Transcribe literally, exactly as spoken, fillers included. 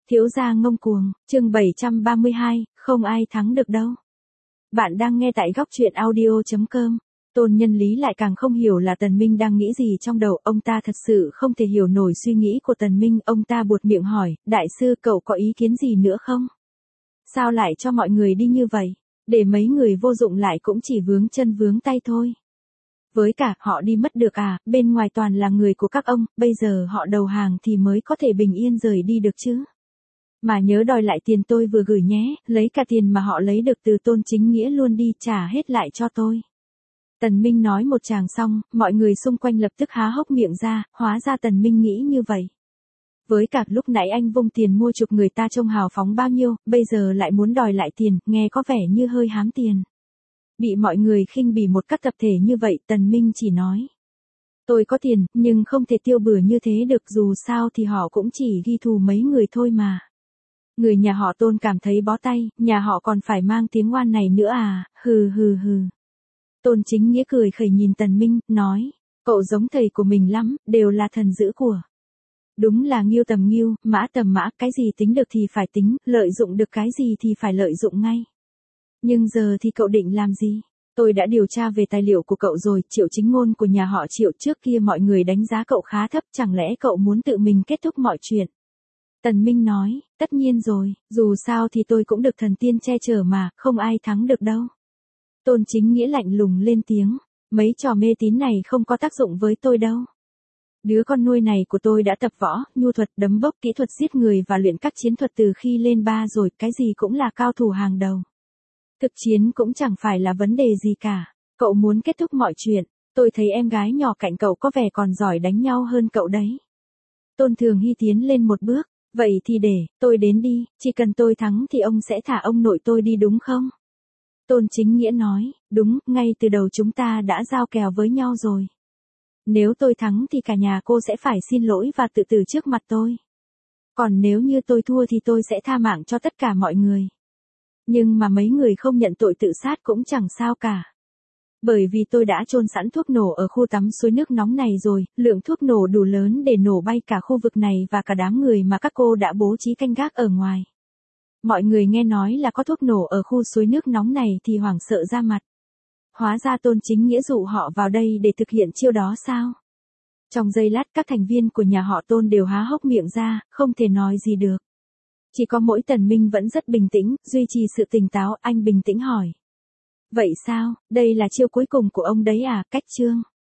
Thiếu gia ngông cuồng, chương bảy trăm ba mươi hai, không ai thắng được đâu. Bạn đang nghe tại góc truyện audio chấm com. Tôn Nhân Lý lại càng không hiểu là Tần Minh đang nghĩ gì trong đầu, ông ta thật sự không thể hiểu nổi suy nghĩ của Tần Minh, ông ta buột miệng hỏi, đại sư cậu có ý kiến gì nữa không? Sao lại cho mọi người đi như vậy? Để mấy người vô dụng lại cũng chỉ vướng chân vướng tay thôi. Với cả, họ đi mất được à, bên ngoài toàn là người của các ông, bây giờ họ đầu hàng thì mới có thể bình yên rời đi được chứ. Mà nhớ đòi lại tiền tôi vừa gửi nhé, lấy cả tiền mà họ lấy được từ Tôn Chính Nghĩa luôn đi, trả hết lại cho tôi. Tần Minh nói một tràng xong, mọi người xung quanh lập tức há hốc miệng ra, hóa ra Tần Minh nghĩ như vậy. Với cả lúc nãy anh vung tiền mua chuộc người ta trông hào phóng bao nhiêu, bây giờ lại muốn đòi lại tiền, nghe có vẻ như hơi hám tiền. Bị mọi người khinh bỉ một cách tập thể như vậy, Tần Minh chỉ nói. Tôi có tiền, nhưng không thể tiêu bừa như thế được, dù sao thì họ cũng chỉ ghi thù mấy người thôi mà. Người nhà họ Tôn cảm thấy bó tay, nhà họ còn phải mang tiếng oan này nữa à, hừ hừ hừ. Tôn Chính Nghĩa cười khẩy nhìn Tần Minh, nói, cậu giống thầy của mình lắm, đều là thần giữ của. Đúng là nghiêu tầm nghiêu, mã tầm mã, cái gì tính được thì phải tính, lợi dụng được cái gì thì phải lợi dụng ngay. Nhưng giờ thì cậu định làm gì? Tôi đã điều tra về tài liệu của cậu rồi, Triệu Chính Ngôn của nhà họ Triệu, trước kia mọi người đánh giá cậu khá thấp, chẳng lẽ cậu muốn tự mình kết thúc mọi chuyện? Tần Minh nói, tất nhiên rồi, dù sao thì tôi cũng được thần tiên che chở mà, không ai thắng được đâu. Tôn Chính Nghĩa lạnh lùng lên tiếng, mấy trò mê tín này không có tác dụng với tôi đâu. Đứa con nuôi này của tôi đã tập võ, nhu thuật, đấm bốc, kỹ thuật giết người và luyện các chiến thuật từ khi lên ba rồi, cái gì cũng là cao thủ hàng đầu. Thực chiến cũng chẳng phải là vấn đề gì cả. Cậu muốn kết thúc mọi chuyện, tôi thấy em gái nhỏ cạnh cậu có vẻ còn giỏi đánh nhau hơn cậu đấy. Tôn Thường Hy tiến lên một bước, vậy thì để, tôi đến đi, chỉ cần tôi thắng thì ông sẽ thả ông nội tôi đi đúng không? Tôn Chính Nghĩa nói, đúng, ngay từ đầu chúng ta đã giao kèo với nhau rồi. Nếu tôi thắng thì cả nhà cô sẽ phải xin lỗi và tự tử trước mặt tôi. Còn nếu như tôi thua thì tôi sẽ tha mạng cho tất cả mọi người. Nhưng mà mấy người không nhận tội tự sát cũng chẳng sao cả. Bởi vì tôi đã chôn sẵn thuốc nổ ở khu tắm suối nước nóng này rồi, lượng thuốc nổ đủ lớn để nổ bay cả khu vực này và cả đám người mà các cô đã bố trí canh gác ở ngoài. Mọi người nghe nói là có thuốc nổ ở khu suối nước nóng này thì hoảng sợ ra mặt. Hóa ra Tôn Chính Nghĩa dụ họ vào đây để thực hiện chiêu đó sao? Trong giây lát các thành viên của nhà họ Tôn đều há hốc miệng ra, không thể nói gì được. Chỉ có mỗi Tần Minh vẫn rất bình tĩnh, duy trì sự tỉnh táo, anh bình tĩnh hỏi. Vậy sao, đây là chiêu cuối cùng của ông đấy à, cách chương?